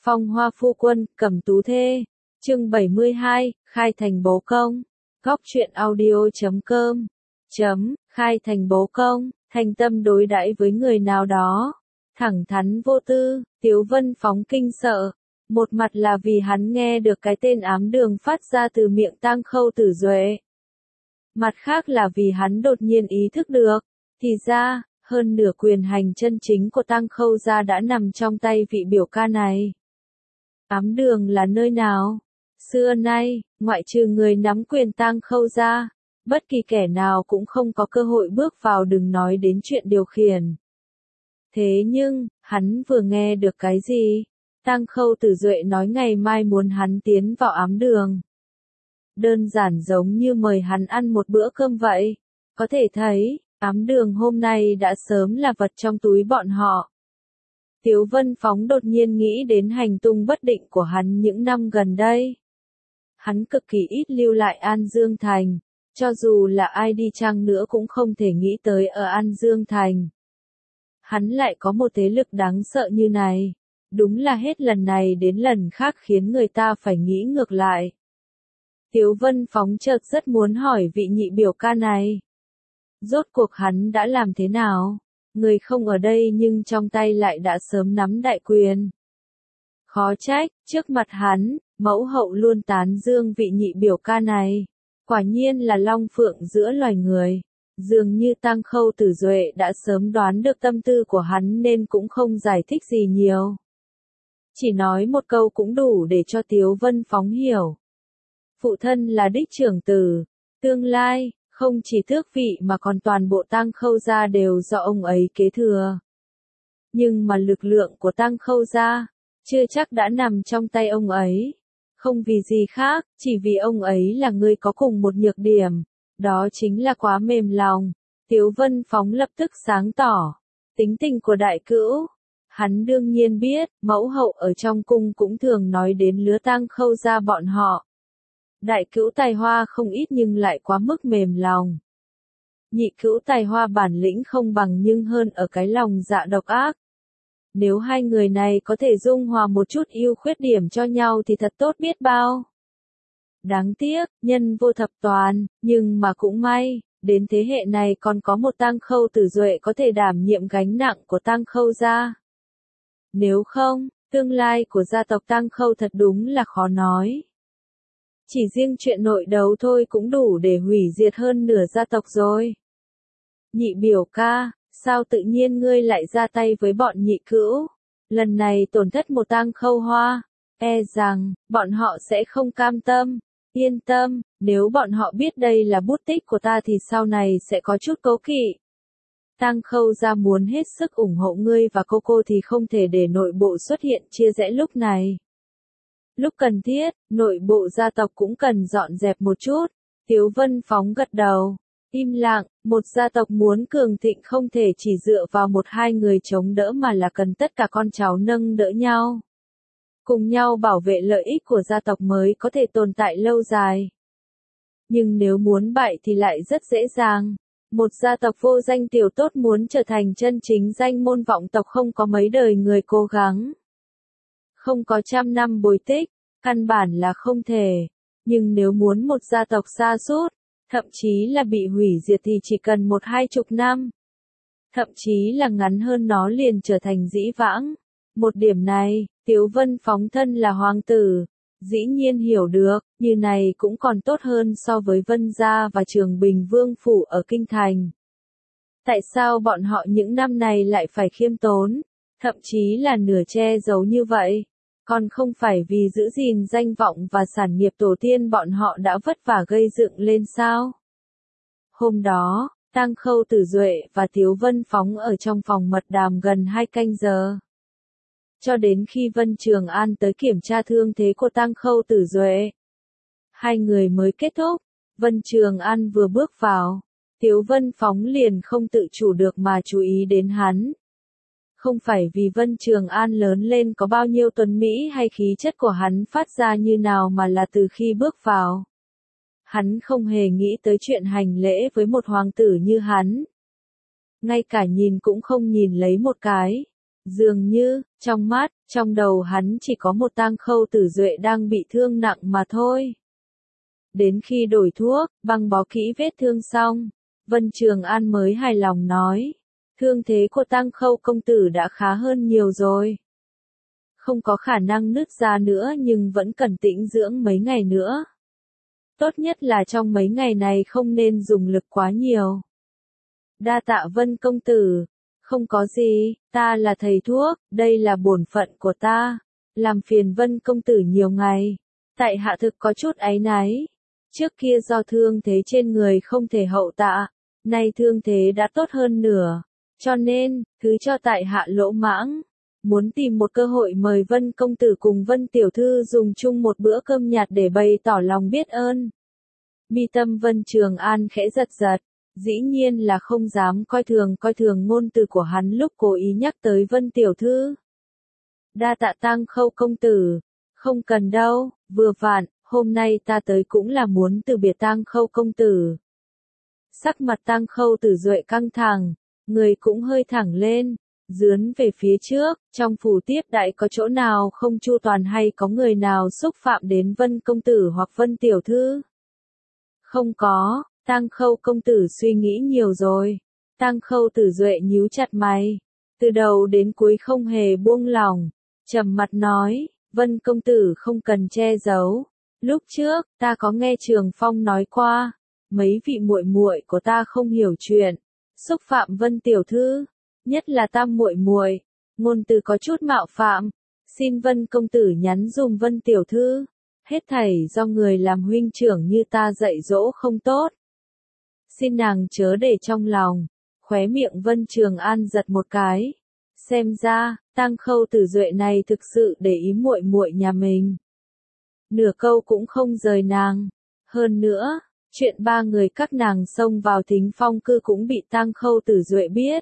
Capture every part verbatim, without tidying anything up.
Phong hoa phu quân, cẩm tú thê. Chương bảy mươi hai, khai thành bố công. Góc truyện audio chấm com. Chấm, khai thành bố công, thành tâm đối đãi với người nào đó. Thẳng thắn vô tư, Tiếu Vân Phóng kinh sợ. Một mặt là vì hắn nghe được cái tên ám đường phát ra từ miệng Tang Khâu Tử Duệ. Mặt khác là vì hắn đột nhiên ý thức được, thì ra, hơn nửa quyền hành chân chính của Tang Khâu gia đã nằm trong tay vị biểu ca này. Ám đường là nơi nào? Xưa nay, ngoại trừ người nắm quyền Tang Khâu gia, bất kỳ kẻ nào cũng không có cơ hội bước vào, đừng nói đến chuyện điều khiển. Thế nhưng, hắn vừa nghe được cái gì? Tang Khâu Tử Duệ nói ngày mai muốn hắn tiến vào ám đường. Đơn giản giống như mời hắn ăn một bữa cơm vậy. Có thể thấy, ám đường hôm nay đã sớm là vật trong túi bọn họ. Tiếu Vân Phóng đột nhiên nghĩ đến hành tung bất định của hắn những năm gần đây. Hắn cực kỳ ít lưu lại An Dương Thành, cho dù là ai đi chăng nữa cũng không thể nghĩ tới ở An Dương Thành. Hắn lại có một thế lực đáng sợ như này, đúng là hết lần này đến lần khác khiến người ta phải nghĩ ngược lại. Tiếu Vân Phóng chợt rất muốn hỏi vị nhị biểu ca này. Rốt cuộc hắn đã làm thế nào? Người không ở đây nhưng trong tay lại đã sớm nắm đại quyền. Khó trách, trước mặt hắn, mẫu hậu luôn tán dương vị nhị biểu ca này. Quả nhiên là long phượng giữa loài người. Dường như Tang Khâu Tử Duệ đã sớm đoán được tâm tư của hắn nên cũng không giải thích gì nhiều. Chỉ nói một câu cũng đủ để cho Tiếu Vân Phóng hiểu. Phụ thân là đích trưởng tử, tương lai, không chỉ tước vị mà còn toàn bộ Tang Khâu gia đều do ông ấy kế thừa. Nhưng mà lực lượng của Tang Khâu gia, chưa chắc đã nằm trong tay ông ấy. Không vì gì khác, chỉ vì ông ấy là người có cùng một nhược điểm, đó chính là quá mềm lòng. Tiếu Vân Phóng lập tức sáng tỏ, tính tình của đại cữu. Hắn đương nhiên biết, mẫu hậu ở trong cung cũng thường nói đến lứa Tang Khâu gia bọn họ. Đại cữu tài hoa không ít nhưng lại quá mức mềm lòng. Nhị cữu tài hoa bản lĩnh không bằng nhưng hơn ở cái lòng dạ độc ác. Nếu hai người này có thể dung hòa một chút ưu khuyết điểm cho nhau thì thật tốt biết bao. Đáng tiếc, nhân vô thập toàn, nhưng mà cũng may, đến thế hệ này còn có một Tang Khâu Tử Duệ có thể đảm nhiệm gánh nặng của Tang Khâu gia. Nếu không, tương lai của gia tộc Tang Khâu thật đúng là khó nói. Chỉ riêng chuyện nội đấu thôi cũng đủ để hủy diệt hơn nửa gia tộc rồi. Nhị biểu ca, sao tự nhiên ngươi lại ra tay với bọn nhị cữu? Lần này tổn thất một Tang Khâu hoa, e rằng, bọn họ sẽ không cam tâm. Yên tâm, nếu bọn họ biết đây là bút tích của ta thì sau này sẽ có chút cố kỵ. Tang Khâu gia muốn hết sức ủng hộ ngươi và cô cô thì không thể để nội bộ xuất hiện chia rẽ lúc này. Lúc cần thiết, nội bộ gia tộc cũng cần dọn dẹp một chút. Tiếu Vân Phóng gật đầu. Im lặng, một gia tộc muốn cường thịnh không thể chỉ dựa vào một hai người chống đỡ mà là cần tất cả con cháu nâng đỡ nhau. Cùng nhau bảo vệ lợi ích của gia tộc mới có thể tồn tại lâu dài. Nhưng nếu muốn bại thì lại rất dễ dàng. Một gia tộc vô danh tiểu tốt muốn trở thành chân chính danh môn vọng tộc không có mấy đời người cố gắng. Không có trăm năm bồi tích, căn bản là không thể. Nhưng nếu muốn một gia tộc sa sút, thậm chí là bị hủy diệt thì chỉ cần một hai chục năm. Thậm chí là ngắn hơn nó liền trở thành dĩ vãng. Một điểm này, Tiếu Vân Phóng thân là hoàng tử, dĩ nhiên hiểu được, như này cũng còn tốt hơn so với Vân gia và Trường Bình Vương phủ ở Kinh Thành. Tại sao bọn họ những năm này lại phải khiêm tốn, thậm chí là nửa che giấu như vậy? Còn không phải vì giữ gìn danh vọng và sản nghiệp tổ tiên bọn họ đã vất vả gây dựng lên sao? Hôm đó, Tang Khâu Tử Duệ và Tiếu Vân Phóng ở trong phòng mật đàm gần hai canh giờ. Cho đến khi Vân Trường An tới kiểm tra thương thế của Tang Khâu Tử Duệ, hai người mới kết thúc. Vân Trường An vừa bước vào, Tiếu Vân Phóng liền không tự chủ được mà chú ý đến hắn. Không phải vì Vân Trường An lớn lên có bao nhiêu tuấn mỹ hay khí chất của hắn phát ra như nào mà là từ khi bước vào. Hắn không hề nghĩ tới chuyện hành lễ với một hoàng tử như hắn. Ngay cả nhìn cũng không nhìn lấy một cái. Dường như, trong mắt, trong đầu hắn chỉ có một Tang Khâu Tử Duệ đang bị thương nặng mà thôi. Đến khi đổi thuốc, băng bó kỹ vết thương xong, Vân Trường An mới hài lòng nói, thương thế của Tang Khâu công tử đã khá hơn nhiều rồi. Không có khả năng nứt ra nữa nhưng vẫn cần tĩnh dưỡng mấy ngày nữa. Tốt nhất là trong mấy ngày này không nên dùng lực quá nhiều. Đa tạ Vân công tử. Không có gì, ta là thầy thuốc, đây là bổn phận của ta. Làm phiền Vân công tử nhiều ngày. Tại hạ thực có chút áy náy. Trước kia do thương thế trên người không thể hậu tạ, nay thương thế đã tốt hơn nửa. Cho nên, thứ cho tại hạ lỗ mãng. Muốn tìm một cơ hội mời Vân công tử cùng Vân tiểu thư dùng chung một bữa cơm nhạt để bày tỏ lòng biết ơn. Mi tâm Vân Trường An khẽ giật giật. Dĩ nhiên là không dám coi thường coi thường ngôn từ của hắn lúc cố ý nhắc tới Vân tiểu thư. Đa tạ Tang Khâu công tử. Không cần đâu, vừa vặn, hôm nay ta tới cũng là muốn từ biệt Tang Khâu công tử. Sắc mặt Tang Khâu Tử Duệ căng thẳng, người cũng hơi thẳng lên, dướn về phía trước, trong phủ tiếp đại có chỗ nào không chu toàn hay có người nào xúc phạm đến Vân công tử hoặc Vân tiểu thư? Không có. Tang Khâu công tử suy nghĩ nhiều rồi. Tang Khâu Tử Duệ nhíu chặt mày, từ đầu đến cuối không hề buông lỏng, trầm mặt nói, Vân công tử không cần che giấu. Lúc trước, ta có nghe Trường Phong nói qua, mấy vị muội muội của ta không hiểu chuyện, xúc phạm Vân tiểu thư, nhất là Tam muội muội, ngôn từ có chút mạo phạm, xin Vân công tử nhắn dùm Vân tiểu thư, hết thảy do người làm huynh trưởng như ta dạy dỗ không tốt. Xin nàng chớ để trong lòng. Khóe miệng Vân Trường An giật một cái. Xem ra, Tang Khâu Tử Duệ này thực sự để ý muội muội nhà mình. Nửa câu cũng không rời nàng. Hơn nữa, chuyện ba người các nàng xông vào Thính Phong cư cũng bị Tang Khâu Tử Duệ biết.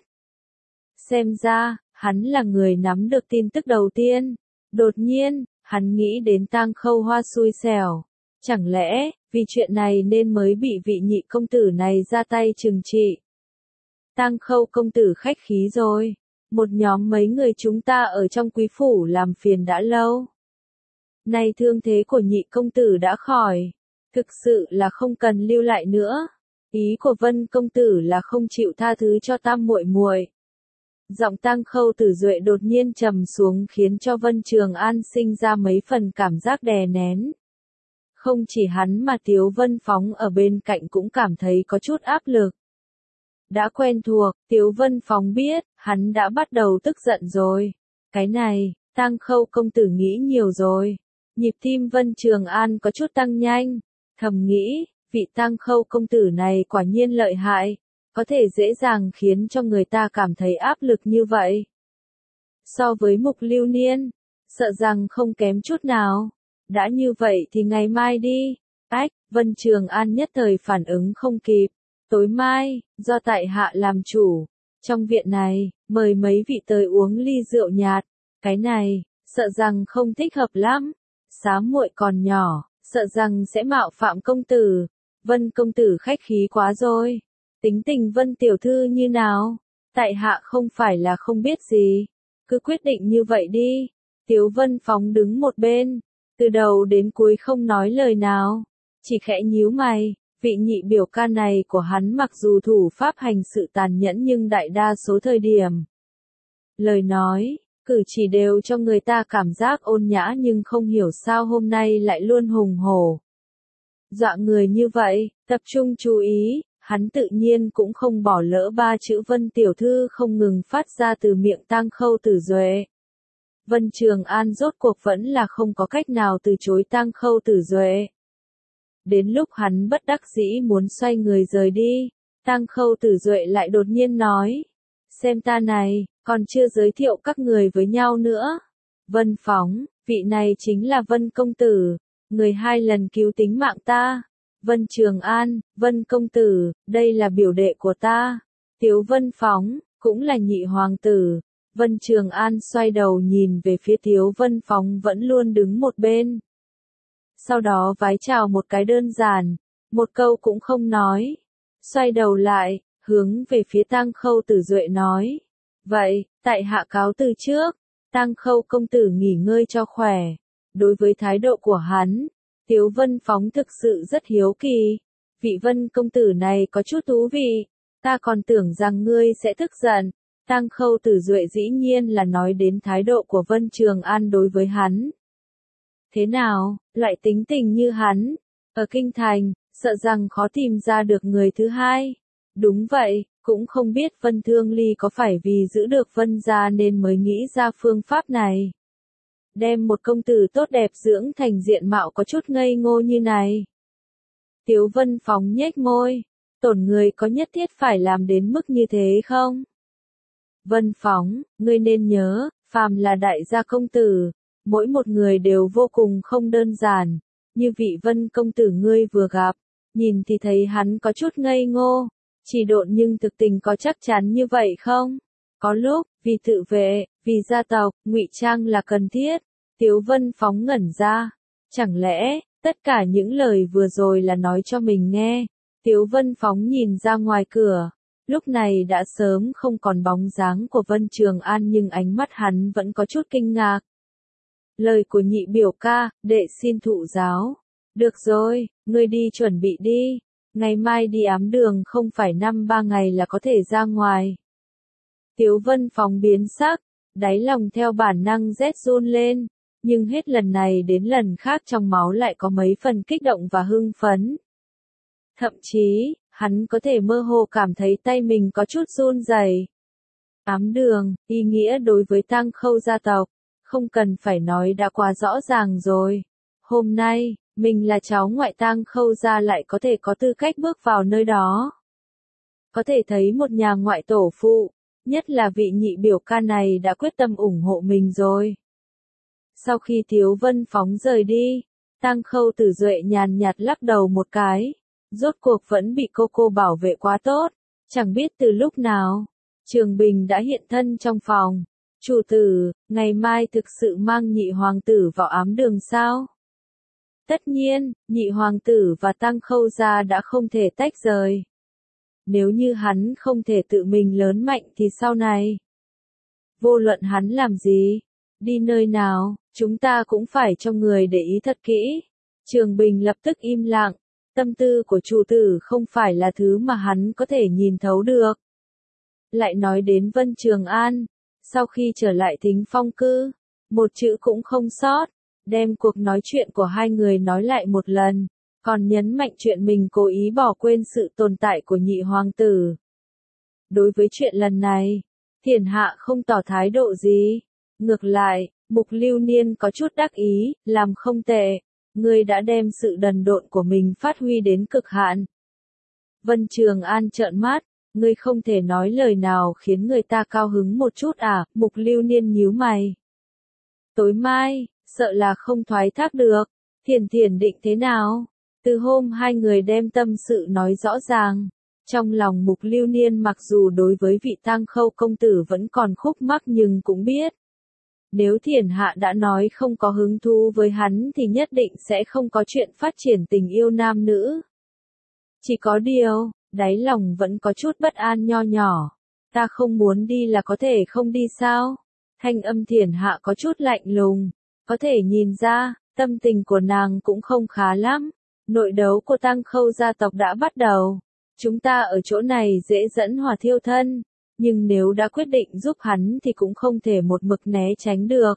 Xem ra, hắn là người nắm được tin tức đầu tiên. Đột nhiên, hắn nghĩ đến Tang Khâu Hoa xui xẻo. Chẳng lẽ, vì chuyện này nên mới bị vị nhị công tử này ra tay trừng trị. Tang Khâu công tử khách khí rồi. Một nhóm mấy người chúng ta ở trong quý phủ làm phiền đã lâu. Nay thương thế của nhị công tử đã khỏi. Thực sự là không cần lưu lại nữa. Ý của Vân công tử là không chịu tha thứ cho Tam muội muội. Giọng Tang Khâu Tử Duệ đột nhiên trầm xuống khiến cho Vân Trường An sinh ra mấy phần cảm giác đè nén. Không chỉ hắn mà Tiếu Vân Phóng ở bên cạnh cũng cảm thấy có chút áp lực. Đã quen thuộc, Tiếu Vân Phóng biết, hắn đã bắt đầu tức giận rồi. Cái này, Tang Khâu công tử nghĩ nhiều rồi. Nhịp tim Vân Trường An có chút tăng nhanh, thầm nghĩ, vị Tang Khâu công tử này quả nhiên lợi hại, có thể dễ dàng khiến cho người ta cảm thấy áp lực như vậy. So với Mục Lưu Niên, sợ rằng không kém chút nào. Đã như vậy thì ngày mai đi. Ách, Vân Trường An nhất thời phản ứng không kịp. Tối mai, do tại hạ làm chủ. Trong viện này, mời mấy vị tới uống ly rượu nhạt. Cái này, sợ rằng không thích hợp lắm. Xá muội còn nhỏ, sợ rằng sẽ mạo phạm công tử. Vân công tử khách khí quá rồi. Tính tình Vân tiểu thư như nào? Tại hạ không phải là không biết gì. Cứ quyết định như vậy đi. Tiếu Vân Phóng đứng một bên. Từ đầu đến cuối không nói lời nào, chỉ khẽ nhíu mày, vị nhị biểu ca này của hắn mặc dù thủ pháp hành sự tàn nhẫn nhưng đại đa số thời điểm. Lời nói, cử chỉ đều cho người ta cảm giác ôn nhã nhưng không hiểu sao hôm nay lại luôn hùng hổ. Dọa người như vậy, tập trung chú ý, hắn tự nhiên cũng không bỏ lỡ ba chữ Vân tiểu thư không ngừng phát ra từ miệng Tang Khâu Tử Duệ. Vân Trường An rốt cuộc vẫn là không có cách nào từ chối Tang Khâu Tử Duệ. Đến lúc hắn bất đắc dĩ muốn xoay người rời đi, Tang Khâu Tử Duệ lại đột nhiên nói, xem ta này, còn chưa giới thiệu các người với nhau nữa. Vân Phóng, vị này chính là Vân công tử, người hai lần cứu tính mạng ta. Vân Trường An, Vân công tử, đây là biểu đệ của ta. Tiếu Vân Phóng, cũng là nhị hoàng tử. Vân Trường An xoay đầu nhìn về phía Tiếu Vân Phóng vẫn luôn đứng một bên. Sau đó vái chào một cái đơn giản, một câu cũng không nói. Xoay đầu lại, hướng về phía Tang Khâu Tử Duệ nói. Vậy, Tại hạ cáo từ trước, Tang Khâu công tử nghỉ ngơi cho khỏe. Đối với thái độ của hắn, Tiếu Vân Phóng thực sự rất hiếu kỳ. Vị Vân công tử này có chút thú vị, ta còn tưởng rằng ngươi sẽ tức giận. Tang Khâu Tử Duệ dĩ nhiên là nói đến thái độ của Vân Trường An đối với hắn. Thế nào, loại tính tình như hắn, ở kinh thành, sợ rằng khó tìm ra được người thứ hai. Đúng vậy, cũng không biết Vân Thương Ly có phải vì giữ được Vân gia nên mới nghĩ ra phương pháp này. Đem một công tử tốt đẹp dưỡng thành diện mạo có chút ngây ngô như này. Tiếu Vân Phóng nhếch môi, tổn người có nhất thiết phải làm đến mức như thế không? Vân Phóng, ngươi nên nhớ, phàm là đại gia công tử, mỗi một người đều vô cùng không đơn giản, như vị Vân công tử ngươi vừa gặp, nhìn thì thấy hắn có chút ngây ngô, chỉ độn nhưng thực tình có chắc chắn như vậy không? Có lúc, vì tự vệ, vì gia tộc, ngụy trang là cần thiết. Tiếu Vân Phóng ngẩn ra, chẳng lẽ, tất cả những lời vừa rồi là nói cho mình nghe? Tiếu Vân Phóng nhìn ra ngoài cửa, lúc này đã sớm không còn bóng dáng của Vân Trường An nhưng ánh mắt hắn vẫn có chút kinh ngạc. Lời của nhị biểu ca, đệ xin thụ giáo. Được rồi, ngươi đi chuẩn bị đi, ngày mai đi ám đường không phải năm ba ngày là có thể ra ngoài. Tiếu Vân Phóng biến sắc, đáy lòng theo bản năng rét run lên, nhưng hết lần này đến lần khác trong máu lại có mấy phần kích động và hưng phấn. Thậm chí, hắn có thể mơ hồ cảm thấy tay mình có chút run rẩy. Ám đường, ý nghĩa đối với Tang Khâu gia tộc, không cần phải nói đã quá rõ ràng rồi. Hôm nay, mình là cháu ngoại Tang Khâu gia lại có thể có tư cách bước vào nơi đó. Có thể thấy một nhà ngoại tổ phụ, nhất là vị nhị biểu ca này đã quyết tâm ủng hộ mình rồi. Sau khi Tiếu Vân Phóng rời đi, Tang Khâu Tử Duệ nhàn nhạt lắc đầu một cái, rốt cuộc vẫn bị cô cô bảo vệ quá tốt, chẳng biết từ lúc nào, Trường Bình đã hiện thân trong phòng. Chủ tử, ngày mai thực sự mang nhị hoàng tử vào ám đường sao? Tất nhiên, nhị hoàng tử và Tang Khâu gia đã không thể tách rời. Nếu như hắn không thể tự mình lớn mạnh thì sau này, vô luận hắn làm gì, đi nơi nào, chúng ta cũng phải cho người để ý thật kỹ. Trường Bình lập tức im lặng, tâm tư của chủ tử không phải là thứ mà hắn có thể nhìn thấu được. Lại nói đến Vân Trường An, sau khi trở lại Thính Phong cư, một chữ cũng không sót, đem cuộc nói chuyện của hai người nói lại một lần, còn nhấn mạnh chuyện mình cố ý bỏ quên sự tồn tại của nhị hoàng tử. Đối với chuyện lần này, Thiển Hạ không tỏ thái độ gì, ngược lại, Mục Lưu Niên có chút đắc ý, làm không tệ, ngươi đã đem sự đần độn của mình phát huy đến cực hạn. Vân Trường An trợn mắt, ngươi không thể nói lời nào khiến người ta cao hứng một chút à? Mục Lưu Niên nhíu mày. Tối mai, sợ là không thoái thác được. Thiền Thiền định thế nào? Từ hôm hai người đem tâm sự nói rõ ràng, trong lòng Mục Lưu Niên mặc dù đối với vị Tang Khâu công tử vẫn còn khúc mắc nhưng cũng biết, nếu Thiển Hạ đã nói không có hứng thú với hắn thì nhất định sẽ không có chuyện phát triển tình yêu nam nữ. Chỉ có điều, đáy lòng vẫn có chút bất an nho nhỏ. Ta không muốn đi là có thể không đi sao? Thanh âm Thiển Hạ có chút lạnh lùng, có thể nhìn ra, tâm tình của nàng cũng không khá lắm. Nội đấu của Tang Khâu gia tộc đã bắt đầu. Chúng ta ở chỗ này dễ dẫn hỏa thiêu thân, nhưng nếu đã quyết định giúp hắn thì cũng không thể một mực né tránh được.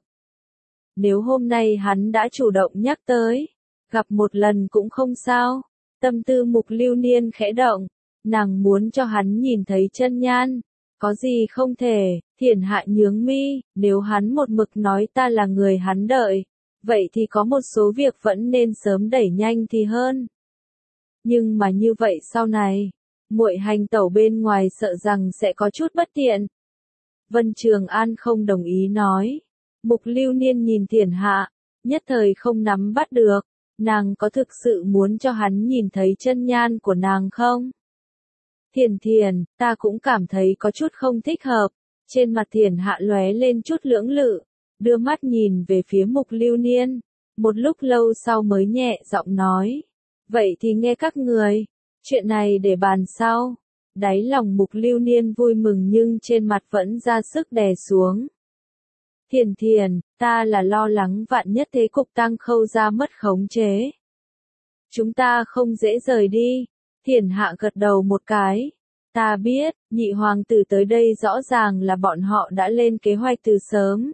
Nếu hôm nay hắn đã chủ động nhắc tới, gặp một lần cũng không sao. Tâm tư Mục Lưu Niên khẽ động, nàng muốn cho hắn nhìn thấy chân nhan, có gì không thể. Thiển Hạ nhướng mi, nếu hắn một mực nói ta là người hắn đợi, vậy thì có một số việc vẫn nên sớm đẩy nhanh thì hơn. Nhưng mà như vậy sau này, muội hành tẩu bên ngoài sợ rằng sẽ có chút bất tiện. Vân Trường An không đồng ý nói. Mục Lưu Niên nhìn Thiển Hạ, nhất thời không nắm bắt được, nàng có thực sự muốn cho hắn nhìn thấy chân nhan của nàng không? Thiển Thiển, ta cũng cảm thấy có chút không thích hợp. Trên mặt Thiển Hạ lóe lên chút lưỡng lự, đưa mắt nhìn về phía Mục Lưu Niên, một lúc lâu sau mới nhẹ giọng nói. Vậy thì nghe các người, chuyện này để bàn sau. Đáy lòng Mục Lưu Niên vui mừng nhưng trên mặt vẫn ra sức đè xuống. Thiền Thiền, ta là lo lắng vạn nhất thế cục Tăng Khâu ra mất khống chế. Chúng ta không dễ rời đi. Thiền Hạ gật đầu một cái. Ta biết, nhị hoàng tử tới đây rõ ràng là bọn họ đã lên kế hoạch từ sớm.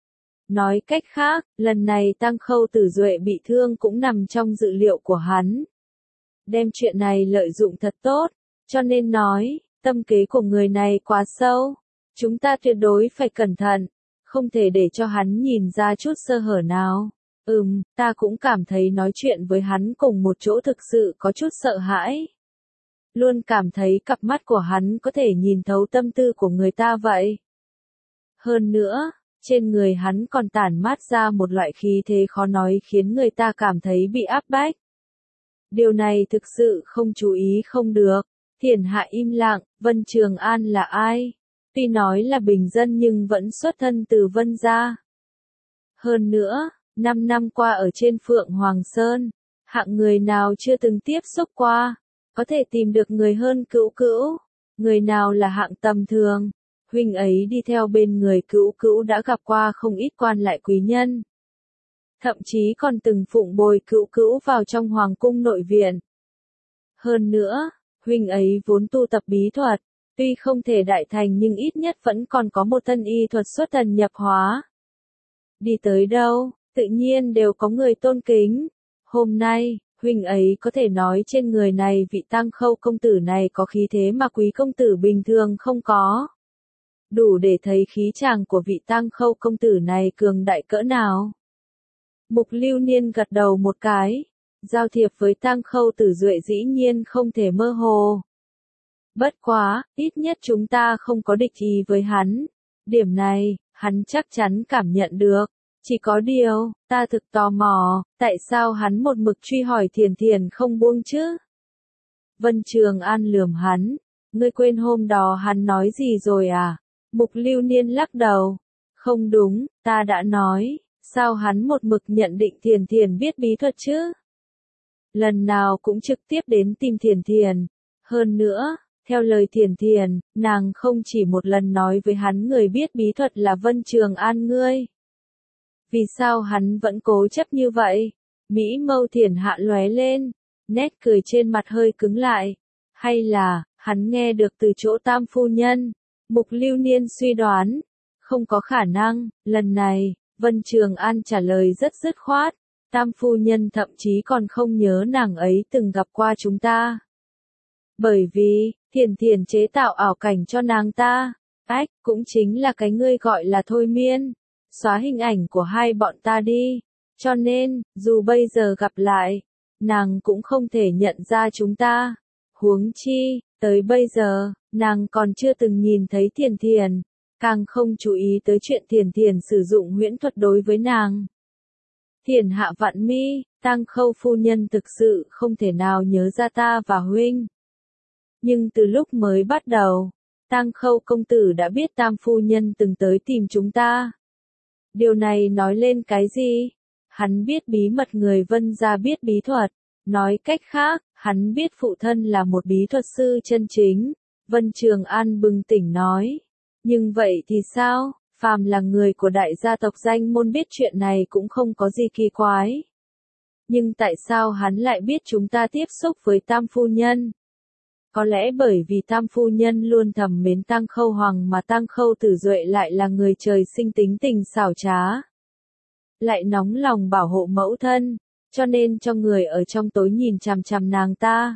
Nói cách khác, lần này Tăng Khâu Tử Duệ bị thương cũng nằm trong dự liệu của hắn. Đem chuyện này lợi dụng thật tốt, cho nên nói, tâm kế của người này quá sâu. Chúng ta tuyệt đối phải cẩn thận, không thể để cho hắn nhìn ra chút sơ hở nào. Ừm, ta cũng cảm thấy nói chuyện với hắn cùng một chỗ thực sự có chút sợ hãi. Luôn cảm thấy cặp mắt của hắn có thể nhìn thấu tâm tư của người ta vậy. Hơn nữa, trên người hắn còn tản mát ra một loại khí thế khó nói khiến người ta cảm thấy bị áp bách. Điều này thực sự không chú ý không được. Thiền Hạ im lặng, Vân Trường An là ai? Tuy nói là bình dân nhưng vẫn xuất thân từ Vân gia. Hơn nữa, năm năm qua ở trên Phượng Hoàng Sơn, hạng người nào chưa từng tiếp xúc qua, có thể tìm được người hơn Cữu Cữu, người nào là hạng tầm thường. Huynh ấy đi theo bên người Cữu Cữu đã gặp qua không ít quan lại quý nhân. Thậm chí còn từng phụng bồi Cữu Cữu vào trong hoàng cung nội viện. Hơn nữa, huynh ấy vốn tu tập bí thuật, tuy không thể đại thành nhưng ít nhất vẫn còn có một thân y thuật xuất thần nhập hóa. Đi tới đâu, tự nhiên đều có người tôn kính. Hôm nay, huynh ấy có thể nói trên người này vị Tăng Khâu công tử này có khí thế mà quý công tử bình thường không có. Đủ để thấy khí chàng của vị Tăng Khâu công tử này cường đại cỡ nào. Mục Lưu Niên gật đầu một cái. Giao thiệp với Tăng Khâu Tử Duệ dĩ nhiên không thể mơ hồ. Bất quá, ít nhất chúng ta không có địch ý với hắn. Điểm này, hắn chắc chắn cảm nhận được. Chỉ có điều, ta thực tò mò, tại sao hắn một mực truy hỏi Thiền Thiền không buông chứ? Vân Trường An lườm hắn. Ngươi quên hôm đó hắn nói gì rồi à? Mục Lưu Niên lắc đầu. Không đúng, ta đã nói, sao hắn một mực nhận định Thiền Thiền biết bí thuật chứ? Lần nào cũng trực tiếp đến tìm Thiền Thiền. Hơn nữa, theo lời Thiền Thiền, nàng không chỉ một lần nói với hắn người biết bí thuật là Vân Trường An ngươi. Vì sao hắn vẫn cố chấp như vậy? Mỹ mâu Thiền Hạ lóe lên, nét cười trên mặt hơi cứng lại. Hay là, hắn nghe được từ chỗ Tam phu nhân? Mục Lưu Niên suy đoán. Không có khả năng, lần này, Vân Trường An trả lời rất dứt khoát. Tam phu nhân thậm chí còn không nhớ nàng ấy từng gặp qua chúng ta. Bởi vì, Thiền Thiền chế tạo ảo cảnh cho nàng ta. Ách, cũng chính là cái ngươi gọi là thôi miên. Xóa hình ảnh của hai bọn ta đi. Cho nên, dù bây giờ gặp lại, nàng cũng không thể nhận ra chúng ta. Huống chi, tới bây giờ, nàng còn chưa từng nhìn thấy Thiền Thiền. Càng không chú ý tới chuyện Thiền Thiền sử dụng huyễn thuật đối với nàng. Thiền Hạ vặn mi, Tăng Khâu phu nhân thực sự không thể nào nhớ ra ta và huynh. Nhưng từ lúc mới bắt đầu, Tăng Khâu công tử đã biết Tam phu nhân từng tới tìm chúng ta. Điều này nói lên cái gì? Hắn biết bí mật người Vân gia biết bí thuật. Nói cách khác, hắn biết phụ thân là một bí thuật sư chân chính. Vân Trường An bừng tỉnh nói. Nhưng vậy thì sao? Phàm là người của đại gia tộc danh môn biết chuyện này cũng không có gì kỳ quái. Nhưng tại sao hắn lại biết chúng ta tiếp xúc với Tam phu nhân? Có lẽ bởi vì Tam phu nhân luôn thầm mến Tăng Khâu Hoàng mà Tăng Khâu Tử Duệ lại là người trời sinh tính tình xảo trá. Lại nóng lòng bảo hộ mẫu thân, cho nên cho người ở trong tối nhìn chằm chằm nàng ta.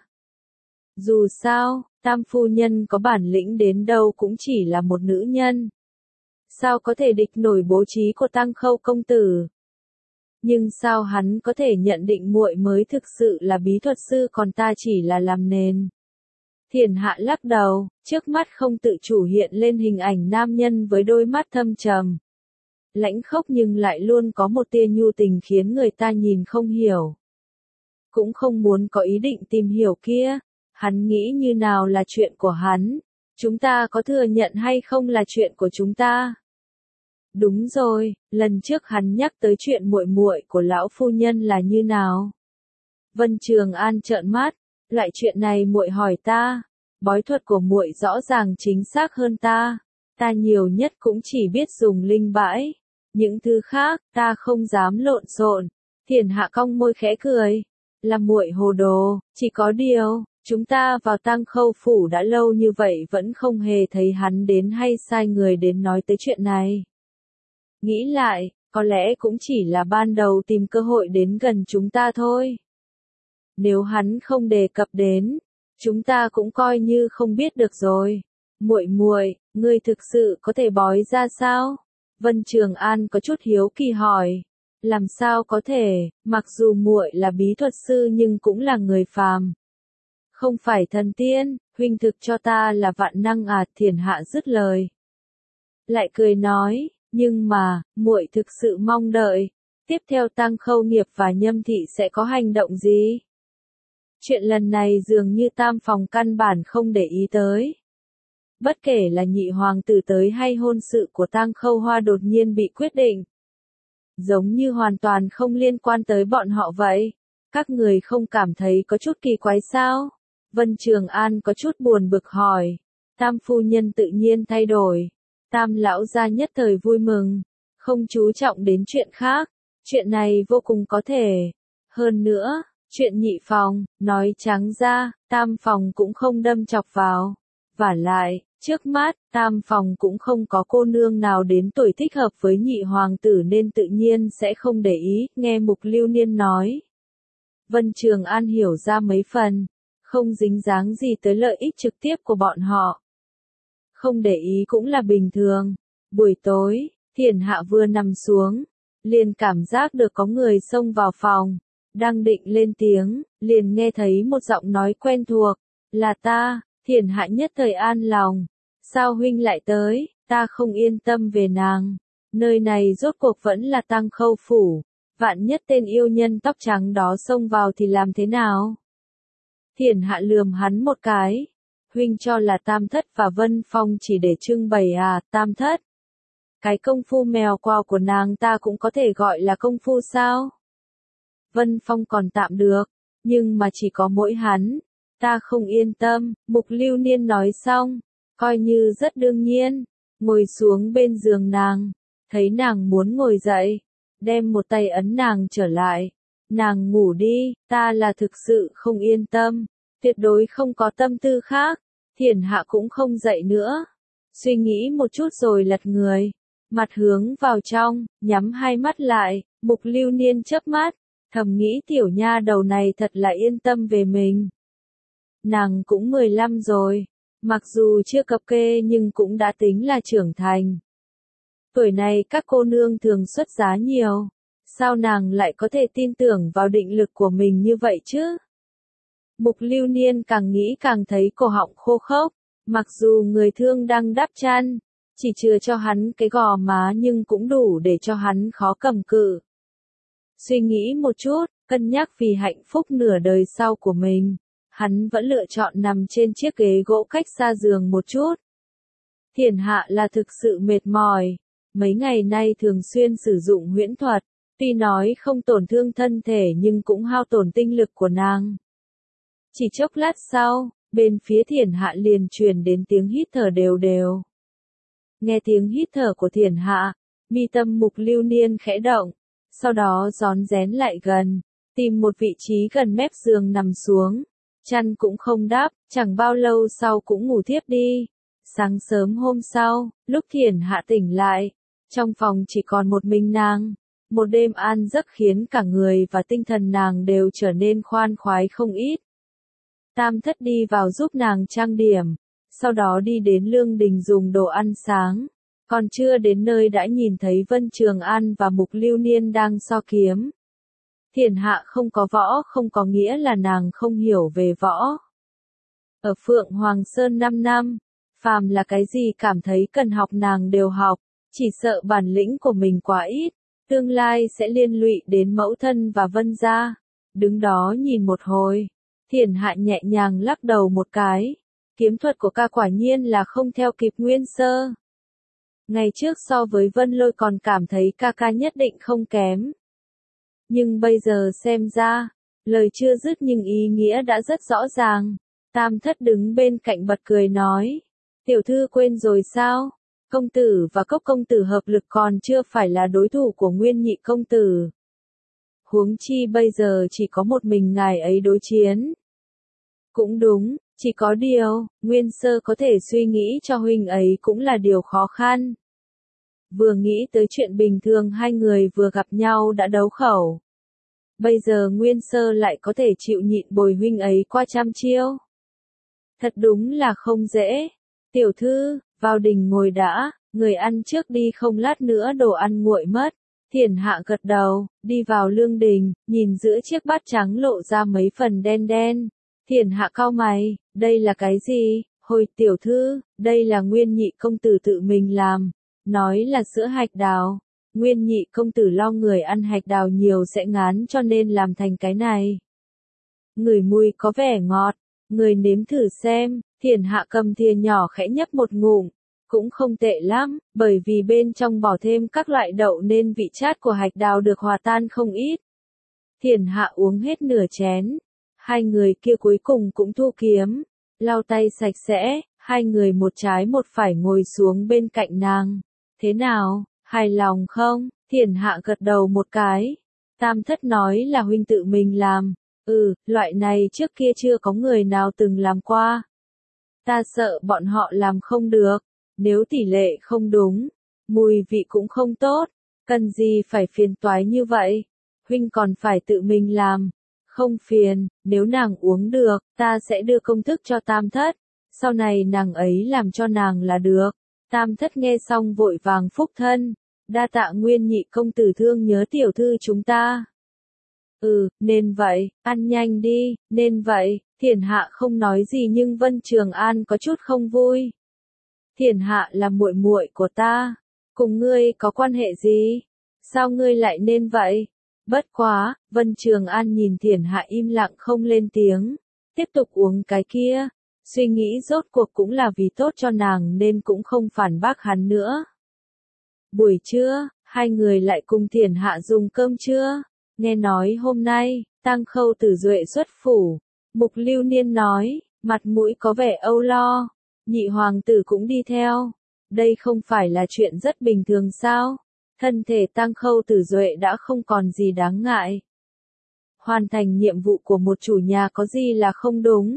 Dù sao, Tam phu nhân có bản lĩnh đến đâu cũng chỉ là một nữ nhân. Sao có thể địch nổi bố trí của Tăng Khâu công tử? Nhưng sao hắn có thể nhận định muội mới thực sự là bí thuật sư còn ta chỉ là làm nền? Thiền Hạ lắc đầu, trước mắt không tự chủ hiện lên hình ảnh nam nhân với đôi mắt thâm trầm. Lãnh khốc nhưng lại luôn có một tia nhu tình khiến người ta nhìn không hiểu. Cũng không muốn có ý định tìm hiểu kia. Hắn nghĩ như nào là chuyện của hắn. Chúng ta có thừa nhận hay không là chuyện của chúng ta. Đúng rồi, lần trước hắn nhắc tới chuyện muội muội của lão phu nhân là như nào? Vân Trường An trợn mắt, loại chuyện này muội hỏi ta. bói thuật của muội rõ ràng chính xác hơn ta. Ta nhiều nhất cũng chỉ biết dùng linh bãi. Những thứ khác, ta không dám lộn xộn. Thiền Hạ cong môi khẽ cười. Là muội hồ đồ, chỉ có điều, chúng ta vào Tang Khâu phủ đã lâu như vậy vẫn không hề thấy hắn đến hay sai người đến nói tới chuyện này. Nghĩ lại, có lẽ cũng chỉ là ban đầu tìm cơ hội đến gần chúng ta thôi. Nếu hắn không đề cập đến, chúng ta cũng coi như không biết được rồi. Muội muội, ngươi thực sự có thể bói ra sao? Vân Trường An có chút hiếu kỳ hỏi. Làm sao có thể, mặc dù muội là bí thuật sư nhưng cũng là người phàm. Không phải thần tiên, huynh thực cho ta là vạn năng à? Thiền Hạ dứt lời. Lại cười nói, nhưng mà, muội thực sự mong đợi, tiếp theo Tang Khâu Nghiệp và Nhâm Thị sẽ có hành động gì? Chuyện lần này dường như Tam Phòng căn bản không để ý tới. Bất kể là nhị hoàng tử tới hay hôn sự của Tang Khâu Hoa đột nhiên bị quyết định. Giống như hoàn toàn không liên quan tới bọn họ vậy. Các người không cảm thấy có chút kỳ quái sao? Vân Trường An có chút buồn bực hỏi. Tam phu nhân tự nhiên thay đổi. Tam lão gia nhất thời vui mừng. Không chú trọng đến chuyện khác. Chuyện này vô cùng có thể. Hơn nữa, chuyện nhị phòng, nói trắng ra, tam phòng cũng không đâm chọc vào. Vả lại, trước mắt, tam phòng cũng không có cô nương nào đến tuổi thích hợp với nhị hoàng tử nên tự nhiên sẽ không để ý, nghe Mục Lưu Niên nói. Vân Trường An hiểu ra mấy phần, không dính dáng gì tới lợi ích trực tiếp của bọn họ. Không để ý cũng là bình thường. Buổi tối, Thiền Hạ vừa nằm xuống, liền cảm giác được có người xông vào phòng. Đang định lên tiếng, liền nghe thấy một giọng nói quen thuộc. Là ta. Thiền Hạ nhất thời an lòng. Sao huynh lại tới? Ta không yên tâm về nàng. Nơi này rốt cuộc vẫn là Tang Khâu phủ. Vạn nhất tên yêu nhân tóc trắng đó xông vào thì làm thế nào? Thiền Hạ lườm hắn một cái. Huynh cho là Tam Thất và Vân Phong chỉ để trưng bày à? Tam Thất? Cái công phu mèo quào của nàng ta cũng có thể gọi là công phu sao? Vân Phong còn tạm được, nhưng mà chỉ có mỗi hắn. Ta không yên tâm, Mục Lưu Niên nói xong, coi như rất đương nhiên, ngồi xuống bên giường nàng, thấy nàng muốn ngồi dậy, đem một tay ấn nàng trở lại. Nàng ngủ đi, ta là thực sự không yên tâm, tuyệt đối không có tâm tư khác. Thiền Hạ cũng không dậy nữa, suy nghĩ một chút rồi lật người, mặt hướng vào trong, nhắm hai mắt lại. Mục Lưu Niên chớp mắt, thầm nghĩ tiểu nha đầu này thật là yên tâm về mình. Nàng cũng mười lăm rồi, mặc dù chưa cập kê nhưng cũng đã tính là trưởng thành. Tuổi này các cô nương thường xuất giá nhiều, sao nàng lại có thể tin tưởng vào định lực của mình như vậy chứ? Mục Lưu Niên càng nghĩ càng thấy cổ họng khô khốc, mặc dù người thương đang đắp chăn, chỉ chừa cho hắn cái gò má nhưng cũng đủ để cho hắn khó cầm cự. Suy nghĩ một chút, cân nhắc vì hạnh phúc nửa đời sau của mình. Hắn vẫn lựa chọn nằm trên chiếc ghế gỗ cách xa giường một chút. Thiền Hạ là thực sự mệt mỏi. Mấy ngày nay thường xuyên sử dụng huyễn thuật. Tuy nói không tổn thương thân thể nhưng cũng hao tổn tinh lực của nàng. Chỉ chốc lát sau, bên phía Thiền Hạ liền truyền đến tiếng hít thở đều đều. Nghe tiếng hít thở của Thiền Hạ, mi tâm Mục Lưu Niên khẽ động. Sau đó rón rén lại gần, tìm một vị trí gần mép giường nằm xuống. Chăn cũng không đắp, chẳng bao lâu sau cũng ngủ thiếp đi. Sáng sớm hôm sau, lúc Thiền Hạ tỉnh lại, trong phòng chỉ còn một mình nàng. Một đêm an giấc khiến cả người và tinh thần nàng đều trở nên khoan khoái không ít. Tam Thất đi vào giúp nàng trang điểm, sau đó đi đến lương đình dùng đồ ăn sáng. Còn chưa đến nơi đã nhìn thấy Vân Trường An và Mục Lưu Niên đang so kiếm. Thiền Hạ không có võ không có nghĩa là nàng không hiểu về võ. Ở Phượng Hoàng Sơn năm năm, phàm là cái gì cảm thấy cần học nàng đều học, chỉ sợ bản lĩnh của mình quá ít, tương lai sẽ liên lụy đến mẫu thân và Vân gia. Đứng đó nhìn một hồi, Thiền Hạ nhẹ nhàng lắc đầu một cái, kiếm thuật của ca quả nhiên là không theo kịp nguyên sơ. Ngày trước so với Vân Lôi còn cảm thấy ca ca nhất định không kém. Nhưng bây giờ xem ra, lời chưa dứt nhưng ý nghĩa đã rất rõ ràng. Tam thất đứng bên cạnh bật cười nói. Tiểu thư quên rồi sao? Công tử và Cốc công tử hợp lực còn chưa phải là đối thủ của Nguyên nhị công tử. Huống chi bây giờ chỉ có một mình ngài ấy đối chiến. Cũng đúng, chỉ có điều, Nguyên sơ có thể suy nghĩ cho huynh ấy cũng là điều khó khăn. Vừa nghĩ tới chuyện bình thường hai người vừa gặp nhau đã đấu khẩu. Bây giờ Nguyên sơ lại có thể chịu nhịn bồi huynh ấy qua trăm chiêu. Thật đúng là không dễ. Tiểu thư, vào đình ngồi đã, người ăn trước đi không lát nữa đồ ăn nguội mất. Thiển Hạ gật đầu, đi vào lương đình, nhìn giữa chiếc bát trắng lộ ra mấy phần đen đen. Thiển Hạ cau mày, đây là cái gì? Hồi tiểu thư, đây là Nguyên nhị công tử tự mình làm. Nói là sữa hạch đào. Nguyên nhị công tử lo người ăn hạch đào nhiều sẽ ngán cho nên làm thành cái này. Ngửi mùi có vẻ ngọt, người nếm thử xem. Thiển Hạ cầm thìa nhỏ khẽ nhấp một ngụm. Cũng không tệ lắm, bởi vì bên trong bỏ thêm các loại đậu nên vị chát của hạch đào được hòa tan không ít. Thiển Hạ uống hết nửa chén. Hai người kia cuối cùng cũng thu kiếm. Lau tay sạch sẽ, hai người một trái một phải ngồi xuống bên cạnh nàng. Thế nào, hài lòng không? Thiển Hạ gật đầu một cái. Tam thất nói là huynh tự mình làm. Ừ, loại này trước kia chưa có người nào từng làm qua. Ta sợ bọn họ làm không được. Nếu tỷ lệ không đúng, mùi vị cũng không tốt, cần gì phải phiền toái như vậy? Huynh còn phải tự mình làm. Không phiền, nếu nàng uống được, ta sẽ đưa công thức cho tam thất. Sau này nàng ấy làm cho nàng là được. Tam thất nghe xong vội vàng phúc thân. Đa tạ Nguyên nhị công tử thương nhớ tiểu thư chúng ta. Ừ, nên vậy, ăn nhanh đi, nên vậy. Thiển Hạ không nói gì nhưng Vân Trường An có chút không vui. Thiển Hạ là muội muội của ta, cùng ngươi có quan hệ gì? Sao ngươi lại nên vậy? Bất quá, Vân Trường An nhìn Thiển Hạ im lặng không lên tiếng, tiếp tục uống cái kia, suy nghĩ rốt cuộc cũng là vì tốt cho nàng nên cũng không phản bác hắn nữa. Buổi trưa, hai người lại cùng Thiển Hạ dùng cơm trưa, nghe nói hôm nay, Tang Khâu Tử Duệ xuất phủ, Mục Lưu Niên nói, mặt mũi có vẻ âu lo. Nhị hoàng tử cũng đi theo. Đây không phải là chuyện rất bình thường sao? Thân thể Tang Khâu Tử Duệ đã không còn gì đáng ngại. Hoàn thành nhiệm vụ của một chủ nhà có gì là không đúng.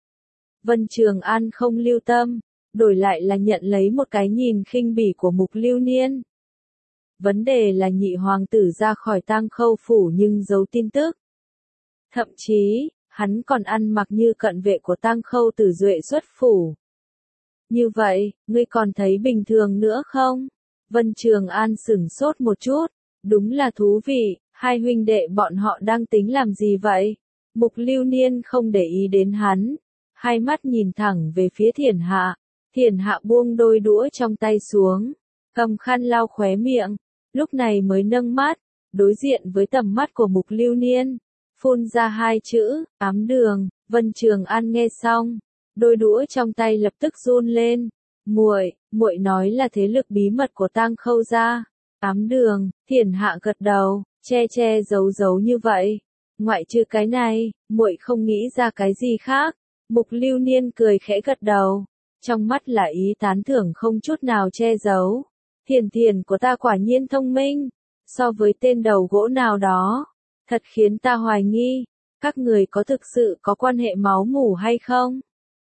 Vân Trường An không lưu tâm, đổi lại là nhận lấy một cái nhìn khinh bỉ của Mục Lưu Niên. Vấn đề là nhị hoàng tử ra khỏi Tang Khâu phủ nhưng giấu tin tức. Thậm chí, hắn còn ăn mặc như cận vệ của Tang Khâu Tử Duệ xuất phủ. Như vậy, ngươi còn thấy bình thường nữa không? Vân Trường An sửng sốt một chút. Đúng là thú vị, hai huynh đệ bọn họ đang tính làm gì vậy? Mục Lưu Niên không để ý đến hắn. Hai mắt nhìn thẳng về phía Thiển Hạ. Thiển Hạ buông đôi đũa trong tay xuống. Cầm khăn lau khóe miệng. Lúc này mới nâng mắt. Đối diện với tầm mắt của Mục Lưu Niên. Phun ra hai chữ, ám đường. Vân Trường An nghe xong. Đôi đũa trong tay lập tức run lên. Muội, muội nói là thế lực bí mật của Tang Khâu gia. Ám đường, Thiển Hạ gật đầu, che che giấu giấu như vậy. Ngoại trừ cái này, muội không nghĩ ra cái gì khác. Mục Lưu Niên cười khẽ gật đầu, trong mắt là ý tán thưởng không chút nào che giấu. Thiển thiển của ta quả nhiên thông minh, so với tên đầu gỗ nào đó, thật khiến ta hoài nghi, các người có thực sự có quan hệ máu mủ hay không?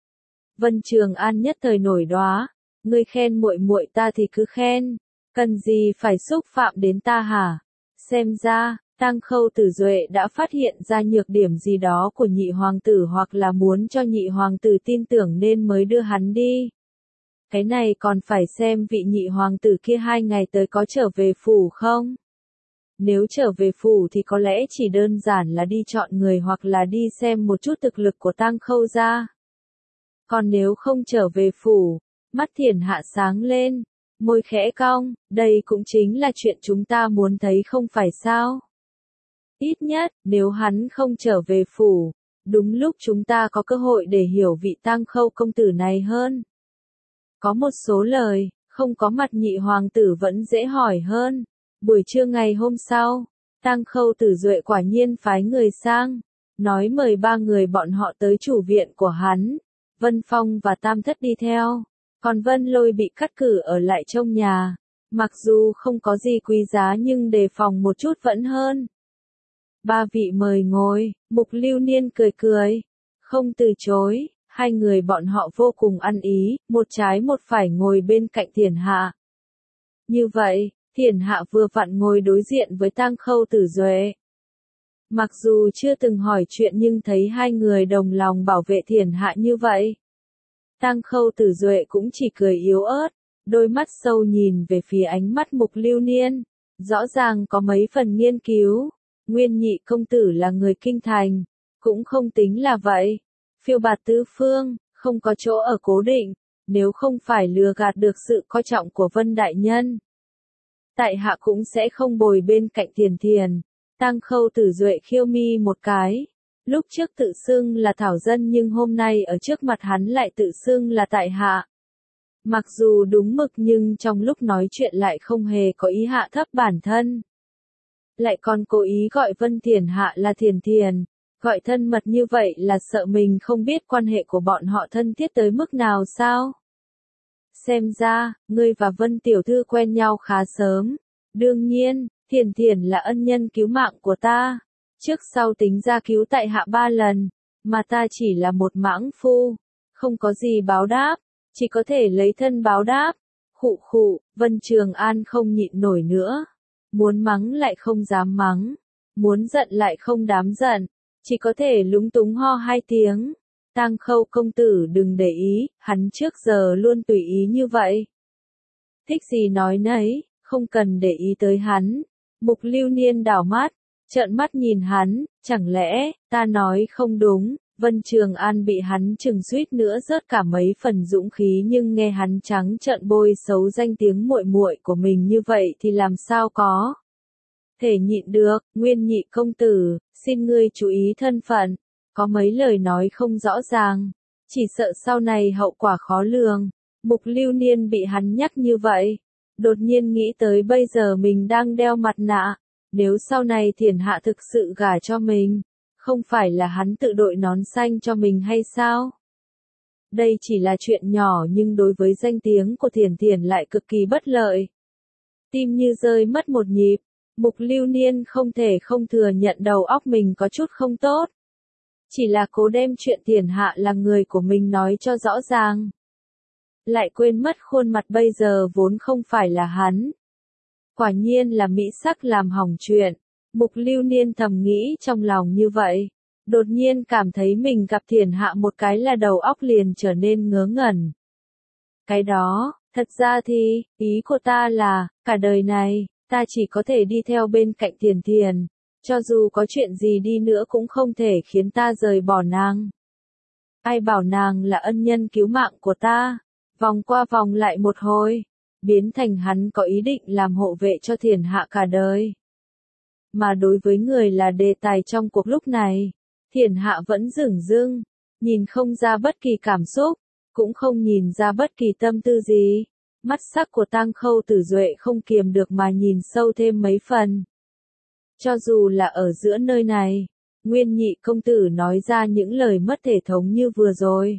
Vân Trường An nhất thời nổi đoá, ngươi khen muội muội ta thì cứ khen, cần gì phải xúc phạm đến ta hả? Xem ra, Tang Khâu Tử Duệ đã phát hiện ra nhược điểm gì đó của nhị hoàng tử hoặc là muốn cho nhị hoàng tử tin tưởng nên mới đưa hắn đi. Cái này còn phải xem vị nhị hoàng tử kia hai ngày tới có trở về phủ không? Nếu trở về phủ thì có lẽ chỉ đơn giản là đi chọn người hoặc là đi xem một chút thực lực của Tang Khâu gia. Còn nếu không trở về phủ, mắt Thiển Hạ sáng lên, môi khẽ cong, đây cũng chính là chuyện chúng ta muốn thấy không phải sao? Ít nhất, nếu hắn không trở về phủ, đúng lúc chúng ta có cơ hội để hiểu vị Tang Khâu công tử này hơn. Có một số lời, không có mặt nhị hoàng tử vẫn dễ hỏi hơn. Buổi trưa ngày hôm sau, Tang Khâu Tử Duệ quả nhiên phái người sang. nói mời ba người bọn họ tới chủ viện của hắn. Vân Phong và Tam Thất đi theo, còn Vân Lôi bị cắt cử ở lại trong nhà. Mặc dù không có gì quý giá nhưng đề phòng một chút vẫn hơn. Ba vị mời ngồi, Mục Lưu Niên cười cười, không từ chối, hai người bọn họ vô cùng ăn ý, một trái một phải ngồi bên cạnh Thiển Hạ. Như vậy, Thiển Hạ vừa vặn ngồi đối diện với Tang Khâu Tử Duệ. Mặc dù chưa từng hỏi chuyện nhưng thấy hai người đồng lòng bảo vệ Thiển Hạ như vậy. Tang Khâu Tử Duệ cũng chỉ cười yếu ớt, đôi mắt sâu nhìn về phía ánh mắt Mục Lưu Niên, rõ ràng có mấy phần nghiên cứu. Nguyên Nhị công tử là người kinh thành, cũng không tính là vậy. Phiêu bạt tứ phương, không có chỗ ở cố định, nếu không phải lừa gạt được sự coi trọng của Vân đại nhân, tại hạ cũng sẽ không bồi bên cạnh Thiền Thiền. Tang Khâu Tử Duệ khiêu mi một cái, lúc trước tự xưng là thảo dân nhưng hôm nay ở trước mặt hắn lại tự xưng là tại hạ. Mặc dù đúng mực nhưng trong lúc nói chuyện lại không hề có ý hạ thấp bản thân. Lại còn cố ý gọi Vân Thiển Hạ là Thiền Thiền, gọi thân mật như vậy là sợ mình không biết quan hệ của bọn họ thân thiết tới mức nào sao? Xem ra, ngươi và Vân Tiểu Thư quen nhau khá sớm. Đương nhiên, Thiền Thiền là ân nhân cứu mạng của ta. Trước sau tính ra cứu tại hạ ba lần, mà ta chỉ là một mãng phu, không có gì báo đáp, chỉ có thể lấy thân báo đáp. Khụ khụ, Vân Trường An không nhịn nổi nữa. Muốn mắng lại không dám mắng, muốn giận lại không dám giận, chỉ có thể lúng túng ho hai tiếng. Tang Khâu công tử đừng để ý, hắn trước giờ luôn tùy ý như vậy. Thích gì nói nấy, không cần để ý tới hắn. Mục Lưu Niên đảo mắt, trợn mắt nhìn hắn, chẳng lẽ, ta nói không đúng. Vân Trường An bị hắn chừng suýt nữa rớt cả mấy phần dũng khí nhưng nghe hắn trắng trợn bôi xấu danh tiếng muội muội của mình như vậy thì làm sao có thể nhịn được. Nguyên Nhị công tử, xin ngươi chú ý thân phận, có mấy lời nói không rõ ràng, chỉ sợ sau này hậu quả khó lường. Mục Lưu Niên bị hắn nhắc như vậy, đột nhiên nghĩ tới bây giờ mình đang đeo mặt nạ, nếu sau này Thiển Hạ thực sự gả cho mình, không phải là hắn tự đội nón xanh cho mình hay sao? Đây chỉ là chuyện nhỏ nhưng đối với danh tiếng của Thiển Thiển lại cực kỳ bất lợi. Tim như rơi mất một nhịp, Mục Lưu Niên không thể không thừa nhận đầu óc mình có chút không tốt. Chỉ là cố đem chuyện Thiển Hạ là người của mình nói cho rõ ràng. Lại quên mất khuôn mặt bây giờ vốn không phải là hắn. Quả nhiên là mỹ sắc làm hỏng chuyện. Mục Lưu Niên thầm nghĩ trong lòng như vậy, đột nhiên cảm thấy mình gặp Thiển Hạ một cái là đầu óc liền trở nên ngớ ngẩn. Cái đó, thật ra thì, ý của ta là, cả đời này, ta chỉ có thể đi theo bên cạnh Thiển Thiển, cho dù có chuyện gì đi nữa cũng không thể khiến ta rời bỏ nàng. Ai bảo nàng là ân nhân cứu mạng của ta, vòng qua vòng lại một hồi, biến thành hắn có ý định làm hộ vệ cho Thiển Hạ cả đời. Mà đối với người là đề tài trong cuộc lúc này, Thiển Hạ vẫn dửng dưng, nhìn không ra bất kỳ cảm xúc, cũng không nhìn ra bất kỳ tâm tư gì. Mắt sắc của Tang Khâu Tử Duệ không kiềm được mà nhìn sâu thêm mấy phần. Cho dù là ở giữa nơi này, Nguyên Nhị công tử nói ra những lời mất thể thống như vừa rồi,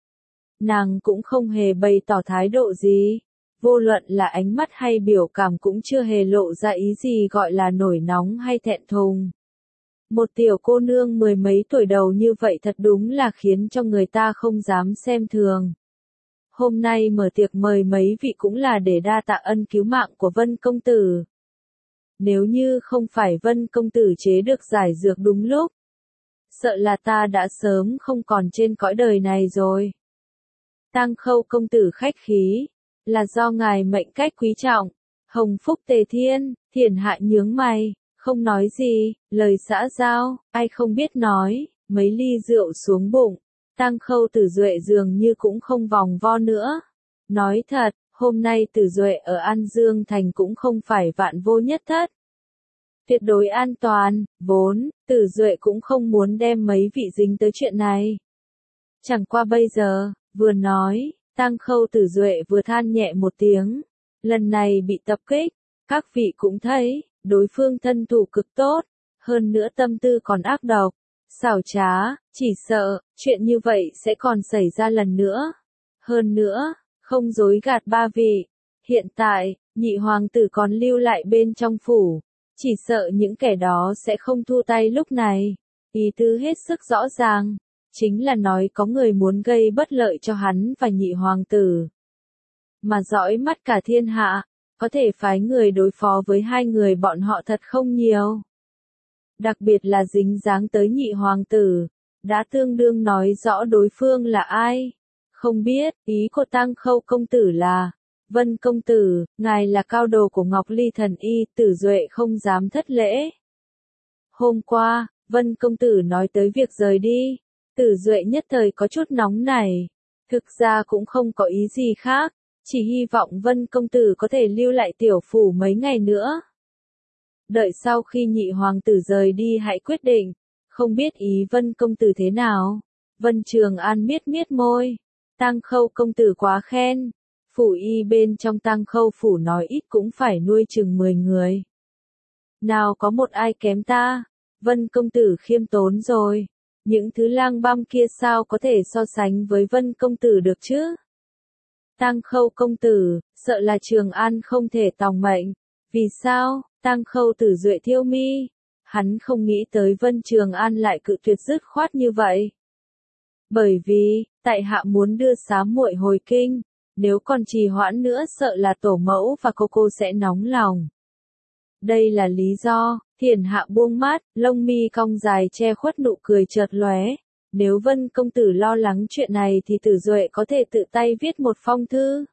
nàng cũng không hề bày tỏ thái độ gì. Vô luận là ánh mắt hay biểu cảm cũng chưa hề lộ ra ý gì gọi là nổi nóng hay thẹn thùng. Một tiểu cô nương mười mấy tuổi đầu như vậy thật đúng là khiến cho người ta không dám xem thường. Hôm nay mở tiệc mời mấy vị cũng là để đa tạ ân cứu mạng của Vân công tử. Nếu như không phải Vân công tử chế được giải dược đúng lúc, sợ là ta đã sớm không còn trên cõi đời này rồi. Tang Khâu công tử khách khí, là do ngài mệnh cách quý trọng. Hồng phúc tề thiên. Thiển Hạ nhướng mày, không nói gì, lời xã giao, ai không biết nói, mấy ly rượu xuống bụng. Tang Khâu Tử Duệ dường như cũng không vòng vo nữa. Nói thật, hôm nay Tử Duệ ở An Dương Thành cũng không phải vạn vô nhất thất. Tuyệt đối an toàn, vốn, Tử Duệ cũng không muốn đem mấy vị dính tới chuyện này. Chẳng qua bây giờ, vừa nói, Tang Khâu Tử Duệ vừa than nhẹ một tiếng. Lần này bị tập kích, các vị cũng thấy, đối phương thân thủ cực tốt, hơn nữa tâm tư còn ác độc. xảo trá, chỉ sợ, chuyện như vậy sẽ còn xảy ra lần nữa. Hơn nữa, không dối gạt ba vị, hiện tại, nhị hoàng tử còn lưu lại bên trong phủ, chỉ sợ những kẻ đó sẽ không thu tay lúc này. Ý tứ hết sức rõ ràng, chính là nói có người muốn gây bất lợi cho hắn và nhị hoàng tử. Mà dõi mắt cả thiên hạ, có thể phái người đối phó với hai người bọn họ thật không nhiều. Đặc biệt là dính dáng tới nhị hoàng tử, đã tương đương nói rõ đối phương là ai. Không biết, ý của Tang Khâu công tử là, Vân công tử, ngài là cao đồ của Ngọc Ly thần y, Tử Duệ không dám thất lễ. Hôm qua, Vân công tử nói tới việc rời đi, Tử Duệ nhất thời có chút nóng nảy. Thực ra cũng không có ý gì khác, chỉ hy vọng Vân công tử có thể lưu lại tiểu phủ mấy ngày nữa. Đợi sau khi nhị hoàng tử rời đi hãy quyết định, không biết ý Vân công tử thế nào. Vân Trường An miết miết môi, Tang Khâu công tử quá khen, phủ y bên trong Tang Khâu phủ nói ít cũng phải nuôi chừng mười người. Nào có một ai kém ta, Vân công tử khiêm tốn rồi, những thứ lang băm kia sao có thể so sánh với Vân công tử được chứ? Tang Khâu công tử, sợ là Trường An không thể tòng mệnh. Vì sao? Tang Khâu Tử Duệ thiêu mi. Hắn không nghĩ tới Vân Trường An lại cự tuyệt dứt khoát như vậy. Bởi vì, tại hạ muốn đưa xá muội hồi kinh, nếu còn trì hoãn nữa sợ là tổ mẫu và cô cô sẽ nóng lòng. Đây là lý do, Thiển Hạ buông mắt, lông mi cong dài che khuất nụ cười chợt lóe. Nếu Vân công tử lo lắng chuyện này thì Tử Duệ có thể tự tay viết một phong thư.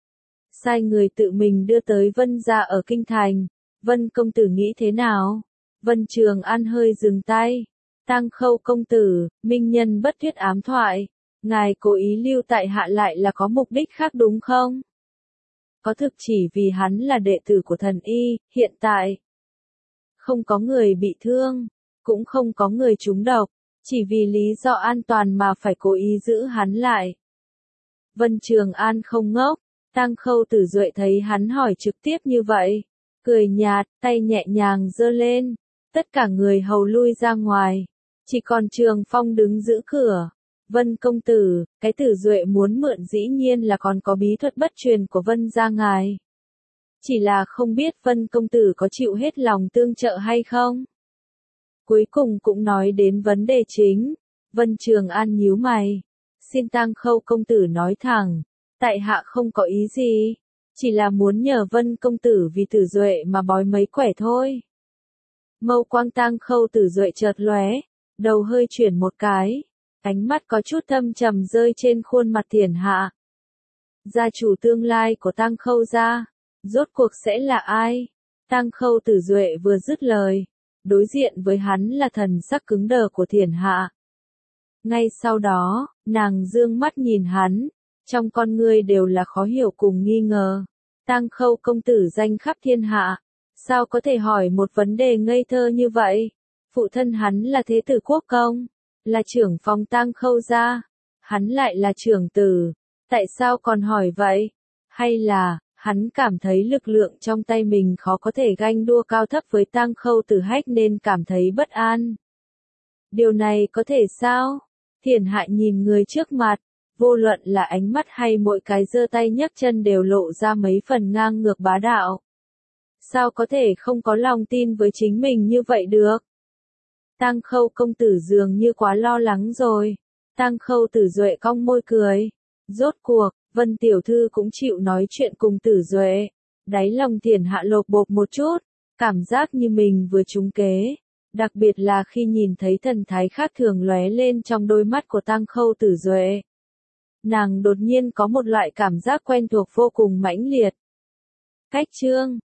Sai người tự mình đưa tới Vân gia ở kinh thành. Vân công tử nghĩ thế nào? Vân Trường An hơi dừng tay. Tang Khâu công tử, minh nhân bất thuyết ám thoại. Ngài cố ý lưu tại hạ lại là có mục đích khác đúng không? Có thực chỉ vì hắn là đệ tử của thần y, hiện tại. Không có người bị thương, cũng không có người trúng độc. Chỉ vì lý do an toàn mà phải cố ý giữ hắn lại. Vân Trường An không ngốc, Tang Khâu Tử Duệ thấy hắn hỏi trực tiếp như vậy, cười nhạt, tay nhẹ nhàng giơ lên, tất cả người hầu lui ra ngoài, chỉ còn Trường Phong đứng giữ cửa. Vân công tử, cái Tử Duệ muốn mượn dĩ nhiên là còn có bí thuật bất truyền của Vân gia ngài. Chỉ là không biết Vân công tử có chịu hết lòng tương trợ hay không? Cuối cùng cũng nói đến vấn đề chính. Vân Trường An nhíu mày. Xin Tang Khâu công tử nói thẳng, tại hạ không có ý gì, chỉ là muốn nhờ Vân công tử vì Tử Duệ mà bói mấy quẻ thôi. Mâu quang Tang Khâu Tử Duệ chợt lóe, đầu hơi chuyển một cái, ánh mắt có chút thâm trầm rơi trên khuôn mặt Thiển Hạ. Gia chủ tương lai của Tang Khâu gia, rốt cuộc sẽ là ai? Tang Khâu Tử Duệ vừa dứt lời, đối diện với hắn là thần sắc cứng đờ của Thiển Hạ. Ngay sau đó, nàng dương mắt nhìn hắn, trong con ngươi đều là khó hiểu cùng nghi ngờ. Tang Khâu công tử danh khắp thiên hạ, sao có thể hỏi một vấn đề ngây thơ như vậy? Phụ thân hắn là thế tử quốc công, là trưởng phòng Tang Khâu gia, hắn lại là trưởng tử, tại sao còn hỏi vậy? Hay là, hắn cảm thấy lực lượng trong tay mình khó có thể ganh đua cao thấp với Tang Khâu Tử Hách nên cảm thấy bất an. Điều này có thể sao? Thiển Hạ nhìn người trước mặt, vô luận là ánh mắt hay mỗi cái giơ tay nhấc chân đều lộ ra mấy phần ngang ngược bá đạo. Sao có thể không có lòng tin với chính mình như vậy được? Tang Khâu công tử dường như quá lo lắng rồi. Tang Khâu Tử Duệ cong môi cười. Rốt cuộc, Vân tiểu thư cũng chịu nói chuyện cùng Tử Duệ. Đáy lòng Thiển Hạ lột bột một chút, cảm giác như mình vừa trúng kế. Đặc biệt là khi nhìn thấy thần thái khác thường lóe lên trong đôi mắt của Tang Khâu Tử Duệ. Nàng đột nhiên có một loại cảm giác quen thuộc vô cùng mãnh liệt. Cách chương